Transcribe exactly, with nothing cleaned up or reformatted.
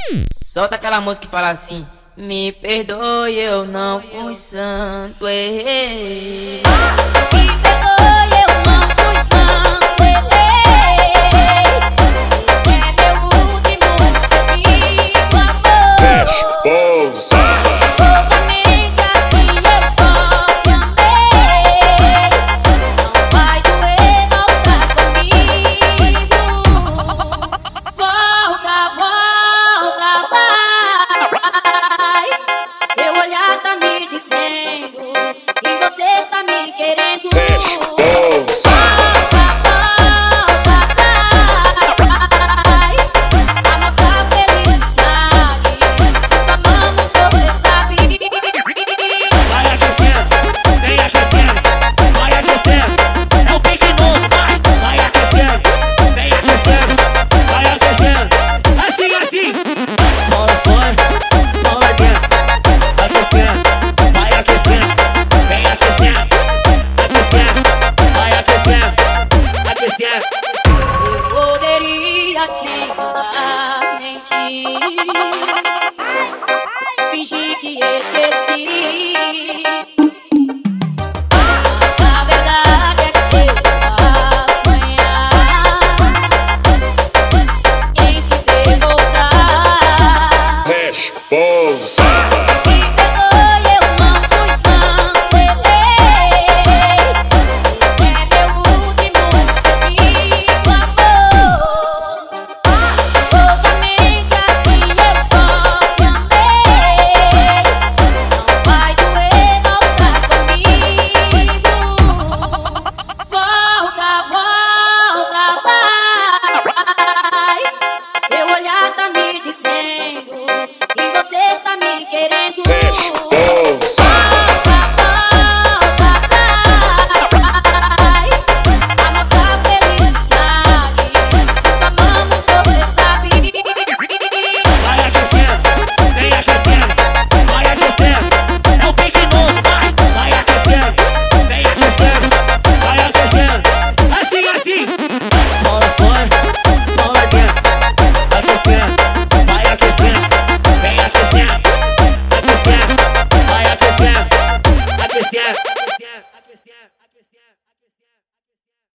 Solta aquela música que fala assim: me perdoe, eu não fui santo, errei. Me perdoe, eu não fui santo, errei. Esse é meu último pedido, amor. Responsa. Loucamente assim eu só te amei. Não vai doer voltar comigo. Volta, volta, vai. Meu olhar tá me dizendo que você tá me querendo. Responsa. Volta, volta, vai. A nossa felicidade nós amamos, você sabe. Vai aquecendo, vem aquecendo, vai aquecendo. É o pique novo, vai, vai aquecendo, vem aquecendo, vai aquecendo. Assim, assim. Bola fora, bola dentro. Aquecendo, vai aquecendo, vem aquecendo, aquecendo, vai aquecendo, aquecendo. Eu poderia te mandar mentir, fingir que esqueci. Mas a verdade é que eu faço sonhar em te ver voltar. Responsa.